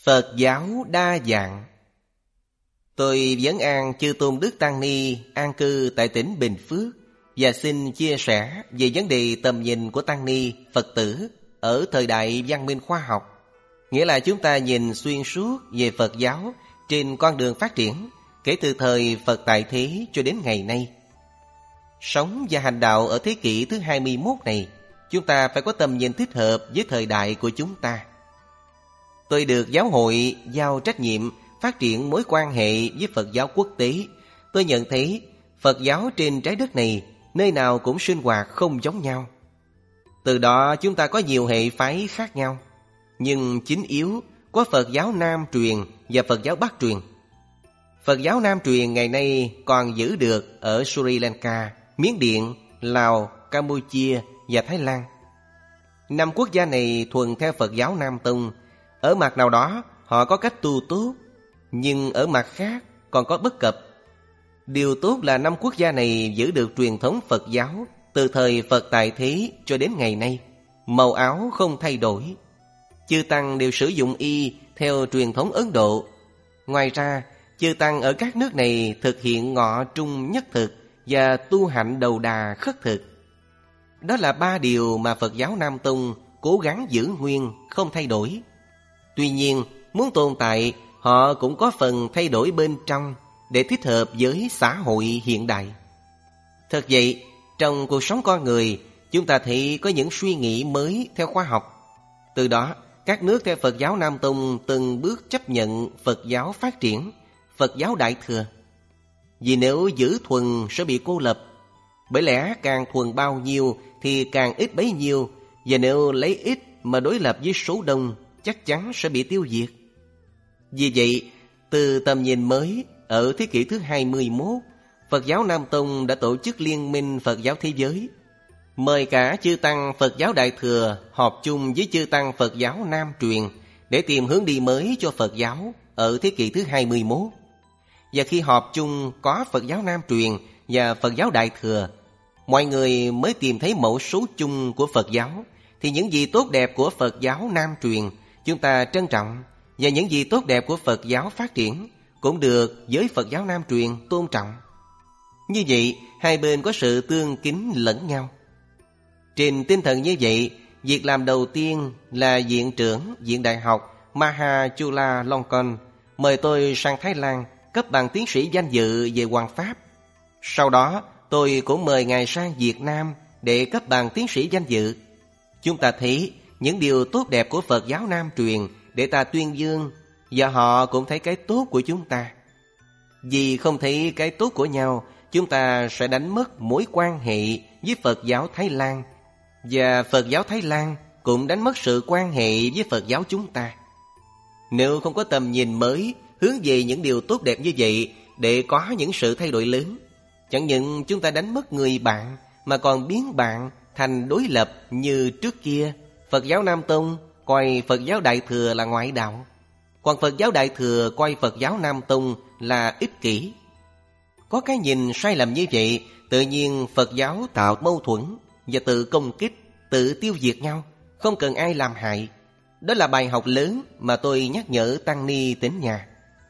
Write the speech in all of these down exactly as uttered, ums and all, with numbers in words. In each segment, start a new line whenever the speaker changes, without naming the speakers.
Phật giáo đa dạng. Tôi vấn an chư tôn đức tăng ni an cư tại tỉnh Bình Phước và xin chia sẻ về vấn đề tầm nhìn của tăng ni Phật tử ở thời đại văn minh khoa học. Nghĩa là chúng ta nhìn xuyên suốt về Phật giáo trên con đường phát triển kể từ thời Phật tại thế cho đến ngày nay. Sống và hành đạo ở thế kỷ thứ hai mươi mốt này, chúng ta phải có tầm nhìn thích hợp với thời đại của chúng ta. Tôi được giáo hội giao trách nhiệm phát triển mối quan hệ với Phật giáo quốc tế. Tôi nhận thấy Phật giáo trên trái đất này nơi nào cũng sinh hoạt không giống nhau. Từ đó chúng ta có nhiều hệ phái khác nhau, nhưng chính yếu có Phật giáo Nam truyền và Phật giáo Bắc truyền. Phật giáo Nam truyền ngày nay còn giữ được ở Sri Lanka, Miến Điện, Lào, Campuchia và Thái Lan. Năm quốc gia này thuần theo Phật giáo Nam Tông. Ở mặt nào đó họ có cách tu tốt, nhưng ở mặt khác còn có bất cập. Điều tốt là năm quốc gia này giữ được truyền thống Phật giáo từ thời Phật tại thế cho đến ngày nay. Màu áo không thay đổi. Chư tăng đều sử dụng y theo truyền thống Ấn Độ. Ngoài ra, chư tăng ở các nước này thực hiện ngọ trung nhất thực và tu hạnh đầu đà khất thực. Đó là ba điều mà Phật giáo Nam Tông cố gắng giữ nguyên, không thay đổi. Tuy nhiên, muốn tồn tại, họ cũng có phần thay đổi bên trong để thích hợp với xã hội hiện đại. Thật vậy, trong cuộc sống con người, chúng ta thấy có những suy nghĩ mới theo khoa học. Từ đó, các nước theo Phật giáo Nam Tông từng bước chấp nhận Phật giáo phát triển, Phật giáo Đại Thừa. Vì nếu giữ thuần sẽ bị cô lập. Bởi lẽ càng thuần bao nhiêu thì càng ít bấy nhiêu, và nếu lấy ít mà đối lập với số đông, chắc chắn sẽ bị tiêu diệt. Vì vậy, từ tầm nhìn mới, ở thế kỷ thứ hai mươi mốt, Phật giáo Nam Tông đã tổ chức Liên minh Phật giáo Thế giới, mời cả chư tăng Phật giáo Đại Thừa họp chung với chư tăng Phật giáo Nam truyền để tìm hướng đi mới cho Phật giáo ở thế kỷ thứ hai mươi mốt. Và khi họp chung có Phật giáo Nam truyền và Phật giáo Đại Thừa, mọi người mới tìm thấy mẫu số chung của Phật giáo. Thì những gì tốt đẹp của Phật giáo Nam truyền chúng ta trân trọng, và những gì tốt đẹp của Phật giáo phát triển cũng được giới Phật giáo Nam truyền tôn trọng. Như vậy, hai bên có sự tương kính lẫn nhau. Trên tinh thần như vậy, việc làm đầu tiên là Viện trưởng Viện Đại học Maha Chulalongkorn mời tôi sang Thái Lan cấp bằng tiến sĩ danh dự về Hoằng Pháp. Sau đó, tôi cũng mời Ngài sang Việt Nam để cấp bằng tiến sĩ danh dự. Chúng ta thấy những điều tốt đẹp của Phật giáo Nam truyền để ta tuyên dương, và họ cũng thấy cái tốt của chúng ta. Vì không thấy cái tốt của nhau, chúng ta sẽ đánh mất mối quan hệ với Phật giáo Thái Lan, và Phật giáo Thái Lan cũng đánh mất sự quan hệ với Phật giáo chúng ta. Nếu không có tầm nhìn mới hướng về những điều tốt đẹp như vậy để có những sự thay đổi lớn, chẳng những chúng ta đánh mất người bạn mà còn biến bạn thành đối lập như trước kia. Phật giáo Nam Tông coi Phật giáo Đại Thừa là ngoại đạo, còn Phật giáo Đại Thừa coi Phật giáo Nam Tông là ích kỷ. Có cái nhìn sai lầm như vậy, tự nhiên Phật giáo tạo mâu thuẫn và tự công kích, tự tiêu diệt nhau, không cần ai làm hại. Đó là bài học lớn mà tôi nhắc nhở tăng ni tín nhà.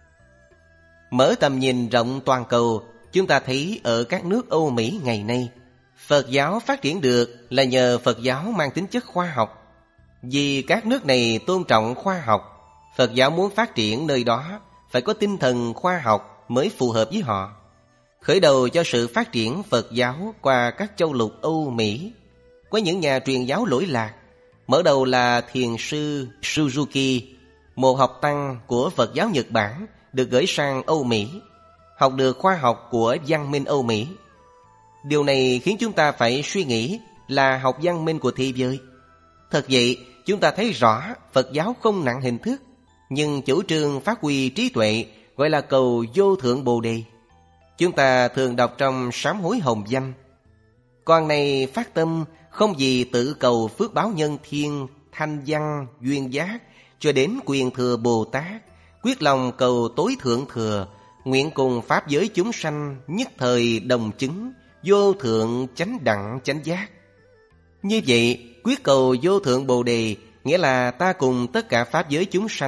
Mở tầm nhìn rộng toàn cầu, chúng ta thấy ở các nước Âu Mỹ ngày nay, Phật giáo phát triển được là nhờ Phật giáo mang tính chất khoa học. Vì các nước này tôn trọng khoa học, Phật giáo muốn phát triển nơi đó phải có tinh thần khoa học mới phù hợp với họ. Khởi đầu cho sự phát triển Phật giáo qua các châu lục Âu Mỹ, có những nhà truyền giáo lỗi lạc. Mở đầu là Thiền sư Suzuki, một học tăng của Phật giáo Nhật Bản, được gửi sang Âu Mỹ, học được khoa học của văn minh Âu Mỹ. Điều này khiến chúng ta phải suy nghĩ là học văn minh của thế giới. Thật vậy, chúng ta thấy rõ Phật giáo không nặng hình thức, nhưng chủ trương phát huy trí tuệ gọi là cầu vô thượng Bồ Đề. Chúng ta thường đọc trong sám hối hồng danh: con này phát tâm không vì tự cầu phước báo nhân thiên, thanh văn, duyên giác, cho đến quyền thừa Bồ Tát, quyết lòng cầu tối thượng thừa, nguyện cùng pháp giới chúng sanh nhất thời đồng chứng, vô thượng chánh đẳng chánh giác. Như vậy, quyết cầu vô thượng Bồ Đề nghĩa là ta cùng tất cả pháp giới chúng sanh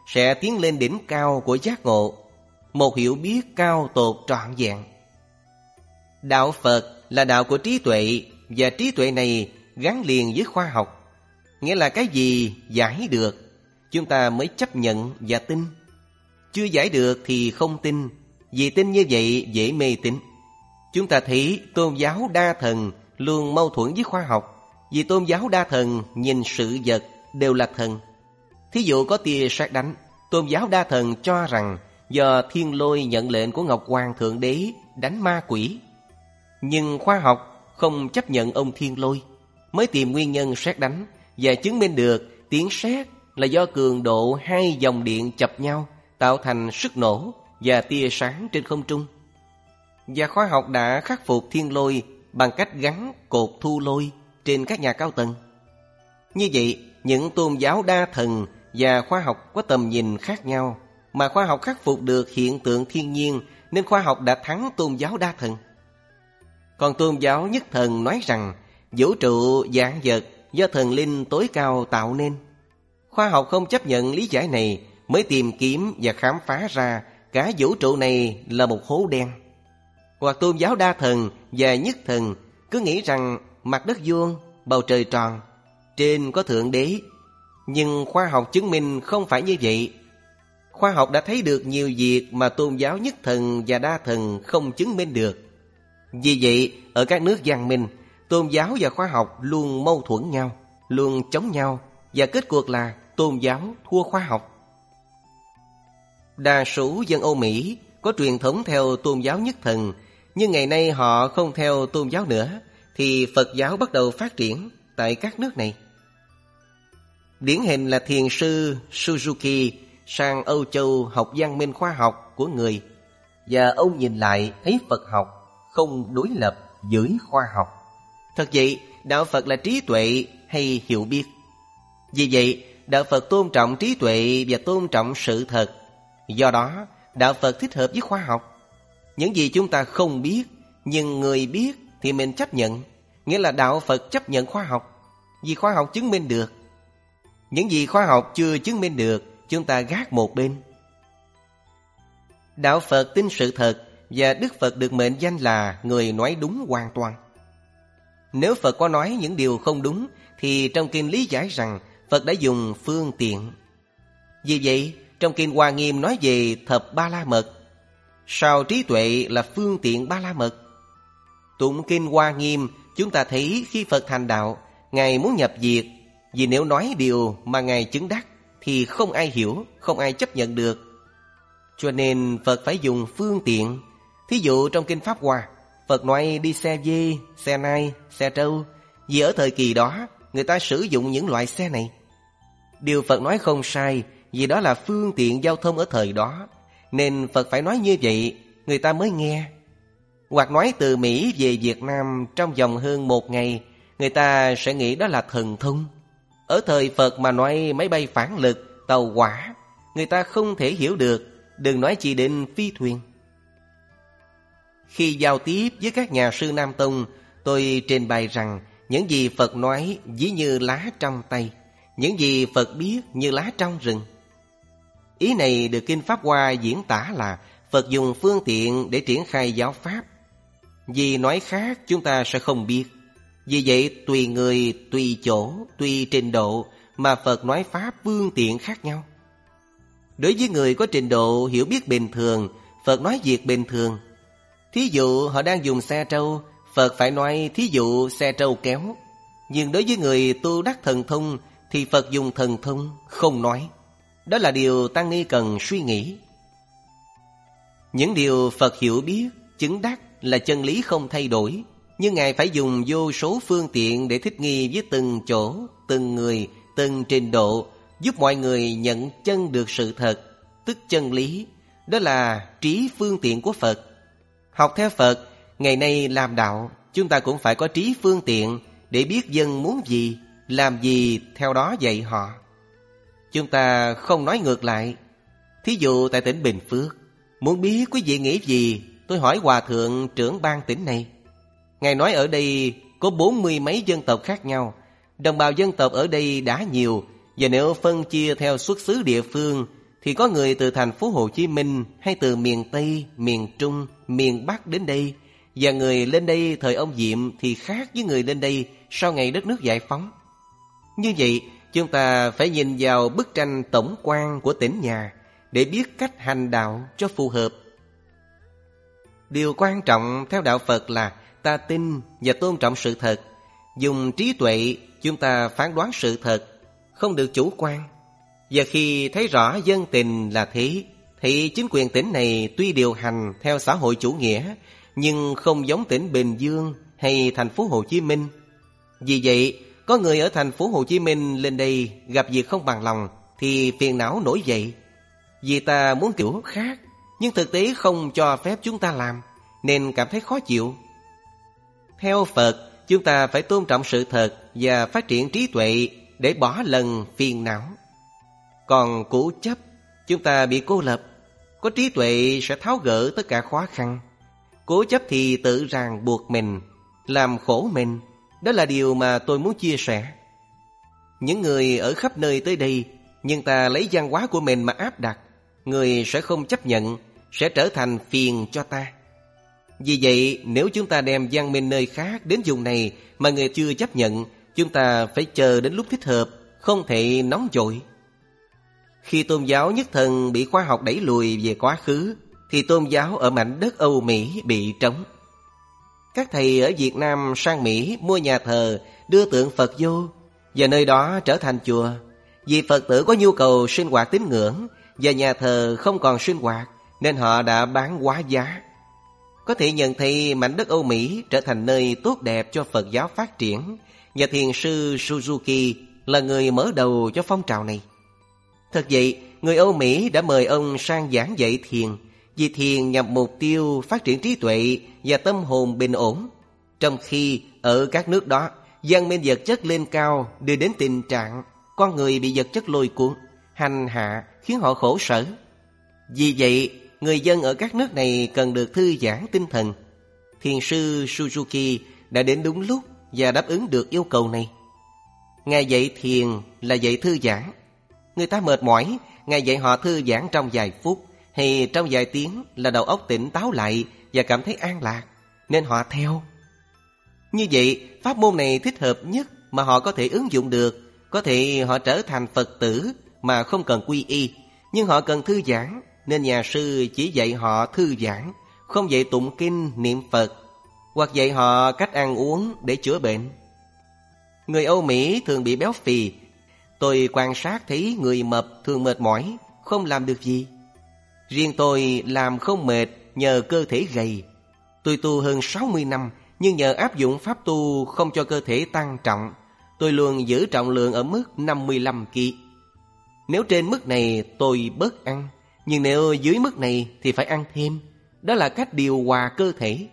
sẽ tiến lên đỉnh cao của giác ngộ, một hiểu biết cao tột trọn vẹn. Đạo Phật là đạo của trí tuệ, và trí tuệ này gắn liền với khoa học. Nghĩa là cái gì giải được, chúng ta mới chấp nhận và tin. Chưa giải được thì không tin, vì tin như vậy dễ mê tín. Chúng ta thấy tôn giáo đa thần luôn mâu thuẫn với khoa học, vì tôn giáo đa thần nhìn sự vật đều là thần. Thí dụ có tia sét đánh, tôn giáo đa thần cho rằng do thiên lôi nhận lệnh của Ngọc Hoàng Thượng Đế đánh ma quỷ. Nhưng khoa học không chấp nhận ông thiên lôi, mới tìm nguyên nhân sét đánh và chứng minh được tiếng sét là do cường độ hai dòng điện chập nhau tạo thành sức nổ và tia sáng trên không trung. Và khoa học đã khắc phục thiên lôi bằng cách gắn cột thu lôi trên các nhà cao tầng. Như vậy, những tôn giáo đa thần và khoa học có tầm nhìn khác nhau, mà khoa học khắc phục được hiện tượng thiên nhiên, nên khoa học đã thắng tôn giáo đa thần. Còn tôn giáo nhất thần nói rằng vũ trụ vạn vật do thần linh tối cao tạo nên. Khoa học không chấp nhận lý giải này, mới tìm kiếm và khám phá ra cả vũ trụ này là một hố đen. Hoặc tôn giáo đa thần và nhất thần cứ nghĩ rằng mặt đất vuông, bầu trời tròn, trên có Thượng Đế. Nhưng khoa học chứng minh không phải như vậy. Khoa học đã thấy được nhiều việc mà tôn giáo nhất thần và đa thần không chứng minh được. Vì vậy, ở các nước văn minh, tôn giáo và khoa học luôn mâu thuẫn nhau, luôn chống nhau, và kết cuộc là tôn giáo thua khoa học. Đa số dân Âu Mỹ có truyền thống theo tôn giáo nhất thần, nhưng ngày nay họ không theo tôn giáo nữa, thì Phật giáo bắt đầu phát triển tại các nước này. Điển hình là thiền sư Suzuki sang Âu Châu học văn minh khoa học của người, và ông nhìn lại thấy Phật học không đối lập với khoa học. Thật vậy, đạo Phật là trí tuệ hay hiểu biết. Vì vậy, đạo Phật tôn trọng trí tuệ và tôn trọng sự thật. Do đó, đạo Phật thích hợp với khoa học. Những gì chúng ta không biết, nhưng người biết thì mình chấp nhận. Nghĩa là đạo Phật chấp nhận khoa học, vì khoa học chứng minh được. Những gì khoa học chưa chứng minh được, chúng ta gác một bên. Đạo Phật tin sự thật, và Đức Phật được mệnh danh là người nói đúng hoàn toàn. Nếu Phật có nói những điều không đúng, thì trong kinh lý giải rằng Phật đã dùng phương tiện. Vì vậy, trong kinh Hoa Nghiêm nói về thập ba la mật. Sao trí tuệ là phương tiện ba la mật? Tụng kinh Hoa Nghiêm, chúng ta thấy khi Phật thành đạo, Ngài muốn nhập diệt, vì nếu nói điều mà Ngài chứng đắc thì không ai hiểu, không ai chấp nhận được. Cho nên Phật phải dùng phương tiện. Thí dụ trong kinh Pháp Hoa, Phật nói đi xe dê, xe nai, xe trâu, vì ở thời kỳ đó người ta sử dụng những loại xe này. Điều Phật nói không sai, vì đó là phương tiện giao thông ở thời đó, nên Phật phải nói như vậy, người ta mới nghe. Hoặc nói từ Mỹ về Việt Nam trong vòng hơn một ngày, người ta sẽ nghĩ đó là thần thông. Ở thời Phật mà nói máy bay phản lực, tàu hỏa, người ta không thể hiểu được, đừng nói chỉ đến phi thuyền. Khi giao tiếp với các nhà sư Nam Tông, tôi trình bày rằng những gì Phật nói ví như lá trong tay, những gì Phật biết như lá trong rừng. Ý này được kinh Pháp Hoa diễn tả là Phật dùng phương tiện để triển khai giáo pháp. Vì nói khác chúng ta sẽ không biết. Vì vậy tùy người, tùy chỗ, tùy trình độ mà Phật nói pháp phương tiện khác nhau. Đối với người có trình độ hiểu biết bình thường, Phật nói việc bình thường. Thí dụ họ đang dùng xe trâu, Phật phải nói thí dụ xe trâu kéo. Nhưng đối với người tu đắc thần thông thì Phật dùng thần thông không nói. Đó là điều tăng ni cần suy nghĩ. Những điều Phật hiểu biết, chứng đắc là chân lý không thay đổi, nhưng Ngài phải dùng vô số phương tiện để thích nghi với từng chỗ, từng người, từng trình độ, giúp mọi người nhận chân được sự thật, tức chân lý. Đó là trí phương tiện của Phật. Học theo Phật, ngày nay làm đạo, chúng ta cũng phải có trí phương tiện để biết dân muốn gì, làm gì theo đó dạy họ. Chúng ta không nói ngược lại. Thí dụ tại tỉnh Bình Phước, muốn biết quý vị nghĩ gì, tôi hỏi Hòa Thượng trưởng ban tỉnh này. Ngài nói ở đây có bốn mươi mấy dân tộc khác nhau. Đồng bào dân tộc ở đây đã nhiều, và nếu phân chia theo xuất xứ địa phương thì có người từ thành phố Hồ Chí Minh hay từ miền Tây, miền Trung, miền Bắc đến đây. Và người lên đây thời ông Diệm thì khác với người lên đây sau ngày đất nước giải phóng. Như vậy, chúng ta phải nhìn vào bức tranh tổng quan của tỉnh nhà để biết cách hành đạo cho phù hợp. Điều quan trọng theo đạo Phật là ta tin và tôn trọng sự thật. Dùng trí tuệ chúng ta phán đoán sự thật, không được chủ quan. Và khi thấy rõ dân tình là thế, thì chính quyền tỉnh này tuy điều hành theo xã hội chủ nghĩa, nhưng không giống tỉnh Bình Dương hay thành phố Hồ Chí Minh. Vì vậy, có người ở thành phố Hồ Chí Minh lên đây gặp việc không bằng lòng thì phiền não nổi dậy. Vì ta muốn kiểu khác, nhưng thực tế không cho phép chúng ta làm, nên cảm thấy khó chịu. Theo Phật, chúng ta phải tôn trọng sự thật và phát triển trí tuệ để bỏ lần phiền não. Còn cố chấp, chúng ta bị cô lập. Có trí tuệ sẽ tháo gỡ tất cả khó khăn. Cố chấp thì tự ràng buộc mình, làm khổ mình. Đó là điều mà tôi muốn chia sẻ. Những người ở khắp nơi tới đây, nhưng ta lấy văn hóa của mình mà áp đặt, người sẽ không chấp nhận, sẽ trở thành phiền cho ta. Vì vậy, nếu chúng ta đem văn minh nơi khác đến vùng này mà người chưa chấp nhận, chúng ta phải chờ đến lúc thích hợp, không thể nóng vội. Khi tôn giáo nhất thần bị khoa học đẩy lùi về quá khứ, thì tôn giáo ở mảnh đất Âu Mỹ bị trống. Các thầy ở Việt Nam sang Mỹ mua nhà thờ, đưa tượng Phật vô, và nơi đó trở thành chùa. Vì Phật tử có nhu cầu sinh hoạt tín ngưỡng, và nhà thờ không còn sinh hoạt, nên họ đã bán quá giá. Có thể nhận thấy mảnh đất Âu Mỹ trở thành nơi tốt đẹp cho Phật giáo phát triển, và thiền sư Suzuki là người mở đầu cho phong trào này. Thật vậy, người Âu Mỹ đã mời ông sang giảng dạy thiền, vì thiền nhằm mục tiêu phát triển trí tuệ và tâm hồn bình ổn. Trong khi ở các nước đó, văn minh vật chất lên cao đưa đến tình trạng con người bị vật chất lôi cuốn, hành hạ khiến họ khổ sở. Vì vậy, người dân ở các nước này cần được thư giãn tinh thần. Thiền sư Suzuki đã đến đúng lúc và đáp ứng được yêu cầu này. Ngài dạy thiền là dạy thư giãn. Người ta mệt mỏi, Ngài dạy họ thư giãn trong vài phút hay trong vài tiếng là đầu óc tỉnh táo lại và cảm thấy an lạc, nên họ theo. Như vậy, pháp môn này thích hợp nhất mà họ có thể ứng dụng được. Có thể họ trở thành Phật tử mà không cần quy y, nhưng họ cần thư giãn, nên nhà sư chỉ dạy họ thư giãn, không dạy tụng kinh niệm Phật, hoặc dạy họ cách ăn uống để chữa bệnh. Người Âu Mỹ thường bị béo phì. Tôi quan sát thấy người mập thường mệt mỏi, không làm được gì. Riêng tôi làm không mệt nhờ cơ thể gầy. Tôi tu hơn sáu mươi năm, nhưng nhờ áp dụng pháp tu không cho cơ thể tăng trọng, tôi luôn giữ trọng lượng ở mức năm mươi lăm ki lô gam. Nếu trên mức này tôi bớt ăn, nhưng nếu dưới mức này thì phải ăn thêm. Đó là cách điều hòa cơ thể.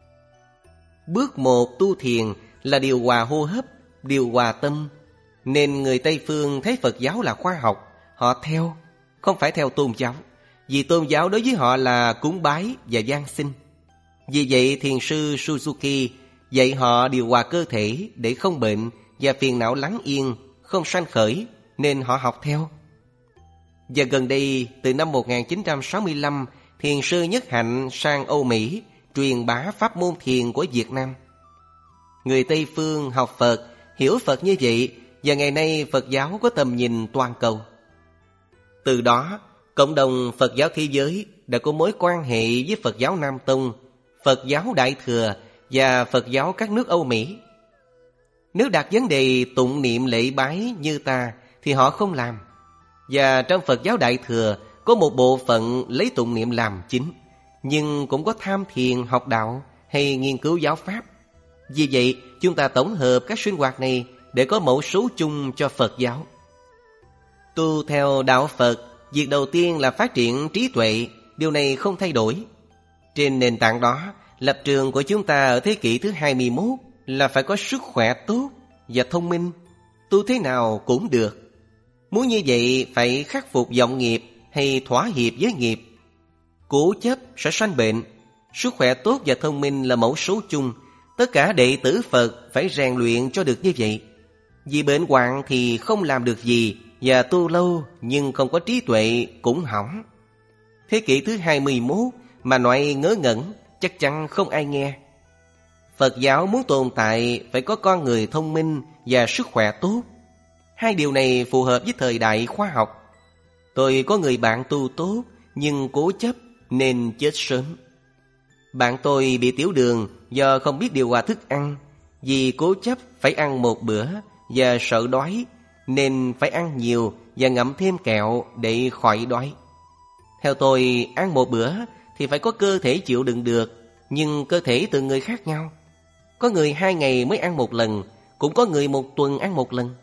Bước một tu thiền là điều hòa hô hấp, điều hòa tâm. Nên người Tây Phương thấy Phật giáo là khoa học, họ theo, không phải theo tôn giáo. Vì tôn giáo đối với họ là cúng bái và giáng sinh. Vì vậy thiền sư Suzuki dạy họ điều hòa cơ thể để không bệnh và phiền não lắng yên, không sanh khởi, nên họ học theo. Và gần đây, từ năm một nghìn chín trăm sáu mươi lăm, thiền sư Nhất Hạnh sang Âu Mỹ truyền bá pháp môn thiền của Việt Nam. Người Tây Phương học Phật, hiểu Phật như vậy, và ngày nay Phật giáo có tầm nhìn toàn cầu. Từ đó, cộng đồng Phật giáo thế giới đã có mối quan hệ với Phật giáo Nam Tông, Phật giáo Đại Thừa và Phật giáo các nước Âu Mỹ. Nếu đặt vấn đề tụng niệm lễ bái như ta thì họ không làm. Và trong Phật giáo Đại Thừa có một bộ phận lấy tụng niệm làm chính, nhưng cũng có tham thiền học đạo hay nghiên cứu giáo pháp. Vì vậy, chúng ta tổng hợp các sinh hoạt này để có mẫu số chung cho Phật giáo. Tu theo đạo Phật, việc đầu tiên là phát triển trí tuệ, điều này không thay đổi. Trên nền tảng đó, lập trường của chúng ta ở thế kỷ thứ hai mươi mốt là phải có sức khỏe tốt và thông minh, tu thế nào cũng được. Muốn như vậy phải khắc phục vọng nghiệp hay thỏa hiệp với nghiệp. Cố chấp sẽ sanh bệnh, sức khỏe tốt và thông minh là mẫu số chung. Tất cả đệ tử Phật phải rèn luyện cho được như vậy. Vì bệnh hoạn thì không làm được gì, và tu lâu nhưng không có trí tuệ cũng hỏng. Thế kỷ thứ hai mươi mốt mà nói ngớ ngẩn chắc chắn không ai nghe. Phật giáo muốn tồn tại phải có con người thông minh và sức khỏe tốt. Hai điều này phù hợp với thời đại khoa học. Tôi có người bạn tu tốt nhưng cố chấp nên chết sớm. Bạn tôi bị tiểu đường do không biết điều hòa thức ăn. Vì cố chấp phải ăn một bữa và sợ đói nên phải ăn nhiều và ngậm thêm kẹo để khỏi đói. Theo tôi, ăn một bữa thì phải có cơ thể chịu đựng được, nhưng cơ thể từng người khác nhau. Có người hai ngày mới ăn một lần, cũng có người một tuần ăn một lần.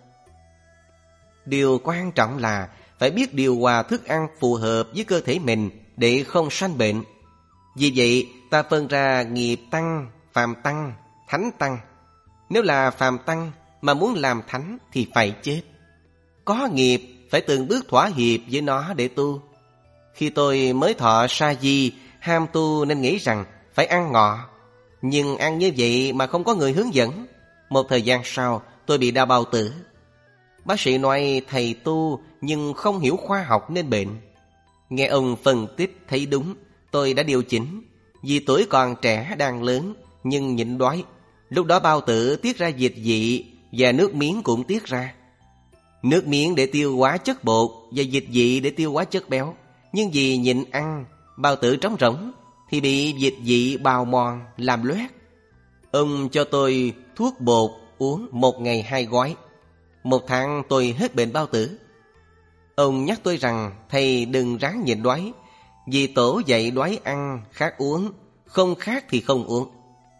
Điều quan trọng là phải biết điều hòa thức ăn phù hợp với cơ thể mình để không sanh bệnh. Vì vậy, ta phân ra nghiệp tăng, phàm tăng, thánh tăng. Nếu là phàm tăng mà muốn làm thánh thì phải chết. Có nghiệp phải từng bước thỏa hiệp với nó để tu. Khi tôi mới thọ sa di, ham tu nên nghĩ rằng phải ăn ngọ. Nhưng ăn như vậy mà không có người hướng dẫn. Một thời gian sau tôi bị đau bao tử. Bác sĩ nói thầy tu nhưng không hiểu khoa học nên bệnh. Nghe ông phân tích thấy đúng, tôi đã điều chỉnh. Vì tuổi còn trẻ đang lớn nhưng nhịn đói. Lúc đó bao tử tiết ra dịch vị và nước miếng cũng tiết ra. Nước miếng để tiêu hóa chất bột và dịch vị để tiêu hóa chất béo. Nhưng vì nhịn ăn, bao tử trống rỗng thì bị dịch vị bào mòn làm loét. Ông cho tôi thuốc bột uống một ngày hai gói. Một tháng tôi hết bệnh bao tử. Ông nhắc tôi rằng thầy đừng ráng nhịn đói, vì tổ dạy đói ăn khát uống, không khát thì không uống.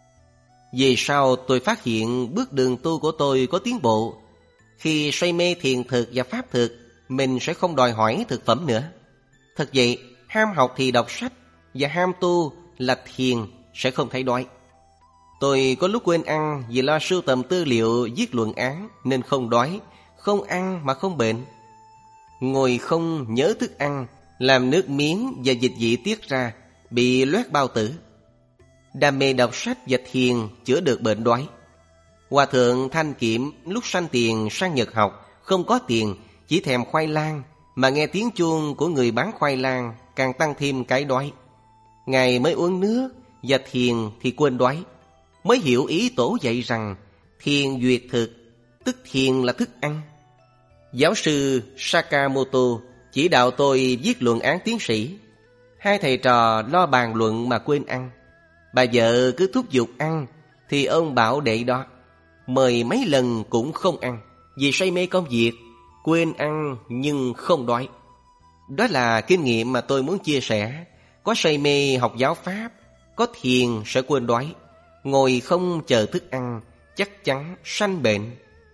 Về sau tôi phát hiện bước đường tu của tôi có tiến bộ. Khi say mê thiền thực và pháp thực, mình sẽ không đòi hỏi thực phẩm nữa. Thật vậy, ham học thì đọc sách, và ham tu là thiền sẽ không thấy đói. Tôi có lúc quên ăn vì lo sưu tầm tư liệu viết luận án nên không đói, không ăn mà không bệnh. Ngồi không nhớ thức ăn, làm nước miếng và dịch vị tiết ra, bị loét bao tử. Đam mê đọc sách và thiền chữa được bệnh đói. Hòa thượng Thanh Kiệm lúc sanh tiền sang Nhật học, không có tiền, chỉ thèm khoai lang, mà nghe tiếng chuông của người bán khoai lang càng tăng thêm cái đói. Ngài mới uống nước và thiền thì quên đói. Mới hiểu ý tổ dạy rằng thiền duyệt thực, tức thiền là thức ăn. Giáo sư Sakamoto chỉ đạo tôi viết luận án tiến sĩ. Hai thầy trò lo bàn luận mà quên ăn. Bà vợ cứ thúc giục ăn thì ông bảo đệ đó mời mấy lần cũng không ăn, vì say mê công việc, quên ăn nhưng không đói. Đó là kinh nghiệm mà tôi muốn chia sẻ. Có say mê học giáo pháp, có thiền sẽ quên đói. Ngồi không chờ thức ăn chắc chắn sanh bệnh.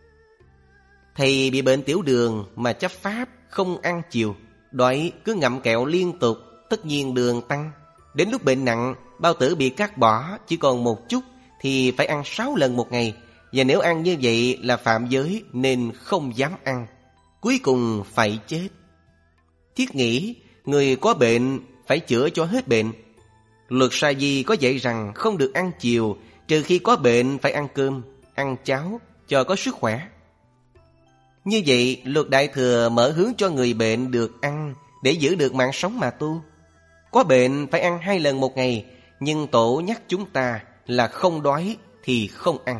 Thầy bị bệnh tiểu đường mà chấp pháp không ăn chiều, đói cứ ngậm kẹo liên tục, tất nhiên đường tăng. Đến lúc bệnh nặng, bao tử bị cắt bỏ chỉ còn một chút thì phải ăn sáu lần một ngày. Và nếu ăn như vậy là phạm giới nên không dám ăn. Cuối cùng phải chết. Thiết nghĩ người có bệnh phải chữa cho hết bệnh. Luật Sa Di có dạy rằng không được ăn chiều, trừ khi có bệnh phải ăn cơm, ăn cháo cho có sức khỏe. Như vậy luật Đại Thừa mở hướng cho người bệnh được ăn để giữ được mạng sống mà tu. Có bệnh phải ăn hai lần một ngày, nhưng tổ nhắc chúng ta là không đói thì không ăn.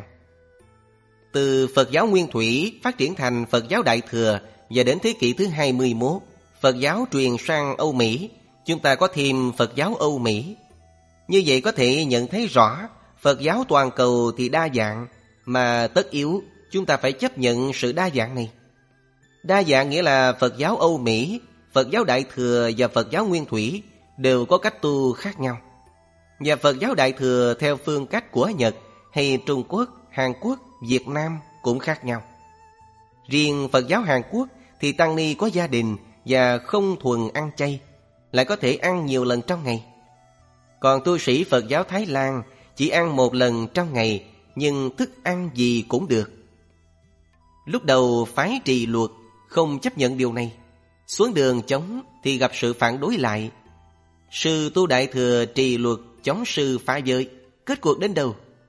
Từ Phật giáo Nguyên Thủy phát triển thành Phật giáo Đại Thừa và đến thế kỷ thứ hai mươi mốt, Phật giáo truyền sang Âu Mỹ, chúng ta có thêm Phật giáo Âu Mỹ. Như vậy có thể nhận thấy rõ Phật giáo toàn cầu thì đa dạng, mà tất yếu chúng ta phải chấp nhận sự đa dạng này. Đa dạng nghĩa là Phật giáo Âu Mỹ, Phật giáo Đại Thừa và Phật giáo Nguyên Thủy đều có cách tu khác nhau. Và Phật giáo Đại Thừa theo phương cách của Nhật hay Trung Quốc, Hàn Quốc, Việt Nam cũng khác nhau. Riêng Phật giáo Hàn Quốc thì tăng ni có gia đình và không thuần ăn chay, lại có thể ăn nhiều lần trong ngày. Còn tu sĩ Phật giáo Thái Lan chỉ ăn một lần trong ngày, nhưng thức ăn gì cũng được. Lúc đầu phái trì luật không chấp nhận điều này. Xuống đường chống thì gặp sự phản đối lại. Sư tu Đại Thừa trì luật chống sư phá giới. Kết cuộc đến đâu?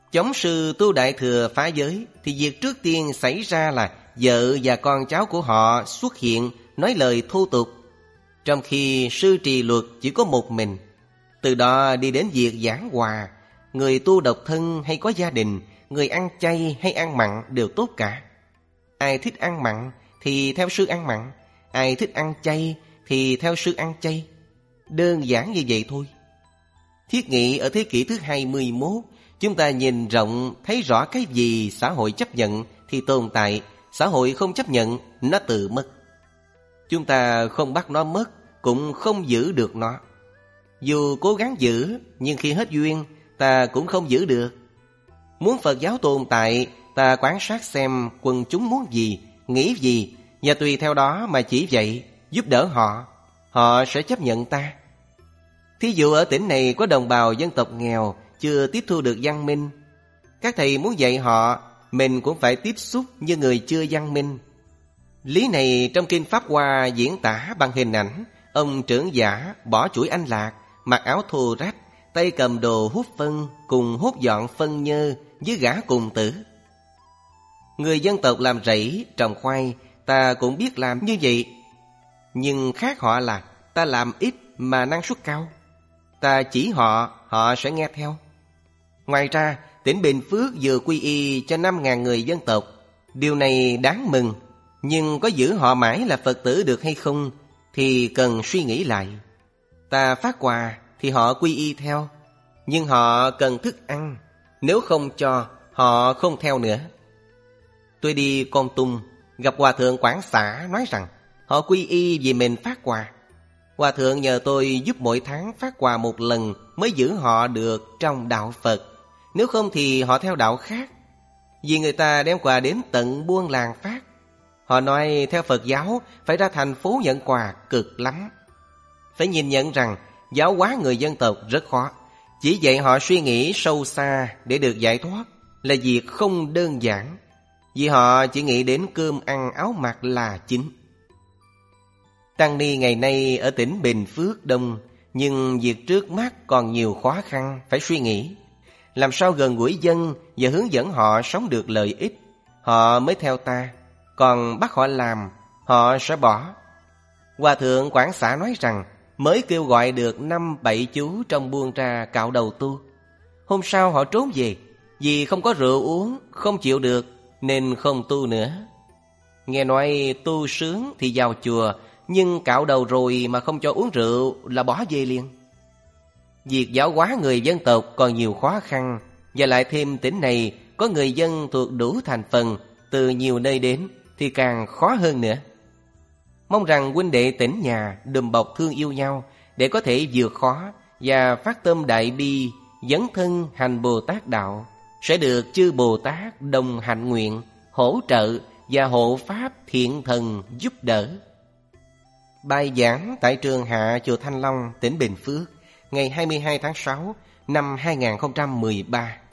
Chống sư Tu Đại Thừa phá giới, thì việc trước tiên xảy ra là vợ và con cháu của họ xuất hiện nói lời thô tục, trong khi sư trì luật chỉ có một mình. Từ đó đi đến việc giảng hòa, người tu độc thân hay có gia đình, người ăn chay hay ăn mặn đều tốt cả. Ai thích ăn mặn thì theo sư ăn mặn, ai thích ăn chay thì theo sư ăn chay. Đơn giản như vậy thôi. Thiết nghĩ ở thế kỷ thứ hai mươi mốt, chúng ta nhìn rộng thấy rõ cái gì xã hội chấp nhận thì tồn tại, xã hội không chấp nhận nó tự mất. Chúng ta không bắt nó mất, cũng không giữ được nó. Dù cố gắng giữ, nhưng khi hết duyên, ta cũng không giữ được. Muốn Phật giáo tồn tại, ta quan sát xem quần chúng muốn gì, nghĩ gì, và tùy theo đó mà chỉ dạy, giúp đỡ họ, họ sẽ chấp nhận ta. Thí dụ ở tỉnh này có đồng bào dân tộc nghèo, chưa tiếp thu được văn minh. Các thầy muốn dạy họ, mình cũng phải tiếp xúc như người chưa văn minh. Lý này trong Kinh Pháp Hoa diễn tả bằng hình ảnh ông trưởng giả bỏ chuỗi anh lạc, mặc áo thô rách, tay cầm đồ hút phân, cùng hút dọn phân nhơ với gã cùng tử. Người dân tộc làm rẫy, trồng khoai, ta cũng biết làm như vậy. Nhưng khác họ là ta làm ít mà năng suất cao. Ta chỉ họ, họ sẽ nghe theo. Ngoài ra, tỉnh Bình Phước vừa quy y cho năm nghìn người dân tộc. Điều này đáng mừng, nhưng có giữ họ mãi là Phật tử được hay không thì cần suy nghĩ lại. Ta phát quà thì họ quy y theo, nhưng họ cần thức ăn, nếu không cho, họ không theo nữa. Tôi đi Kon Tum, gặp Hòa Thượng Quảng Xả nói rằng họ quy y vì mình phát quà. Hòa Thượng nhờ tôi giúp mỗi tháng phát quà một lần mới giữ họ được trong đạo Phật, nếu không thì họ theo đạo khác. Vì người ta đem quà đến tận buôn làng phát. Họ nói theo Phật giáo phải ra thành phố nhận quà cực lắm. Phải nhìn nhận rằng giáo hóa người dân tộc rất khó. Chỉ dạy họ suy nghĩ sâu xa để được giải thoát là việc không đơn giản, vì họ chỉ nghĩ đến cơm ăn áo mặc là chính. Tăng ni ngày nay ở tỉnh Bình Phước đông, nhưng việc trước mắt còn nhiều khó khăn phải suy nghĩ. Làm sao gần gũi dân và hướng dẫn họ sống được lợi ích, họ mới theo ta. Còn bắt họ làm, họ sẽ bỏ. Hòa Thượng Quảng Xả nói rằng mới kêu gọi được năm bảy chú trong buôn ra cạo đầu tu. Hôm sau họ trốn về, vì không có rượu uống, không chịu được, nên không tu nữa. Nghe nói tu sướng thì vào chùa, nhưng cạo đầu rồi mà không cho uống rượu là bỏ về liền. Việc giáo hóa người dân tộc còn nhiều khó khăn, và lại thêm tỉnh này có người dân thuộc đủ thành phần từ nhiều nơi đến thì càng khó hơn nữa. Mong rằng huynh đệ tỉnh nhà đùm bọc thương yêu nhau để có thể vượt khó và phát tâm đại bi, dấn thân hành Bồ Tát đạo, sẽ được chư Bồ Tát đồng hạnh nguyện, hỗ trợ và hộ pháp thiện thần giúp đỡ. Bài giảng tại trường Hạ chùa Thanh Long, tỉnh Bình Phước, ngày hai mươi hai tháng sáu năm hai nghìn không trăm mười ba.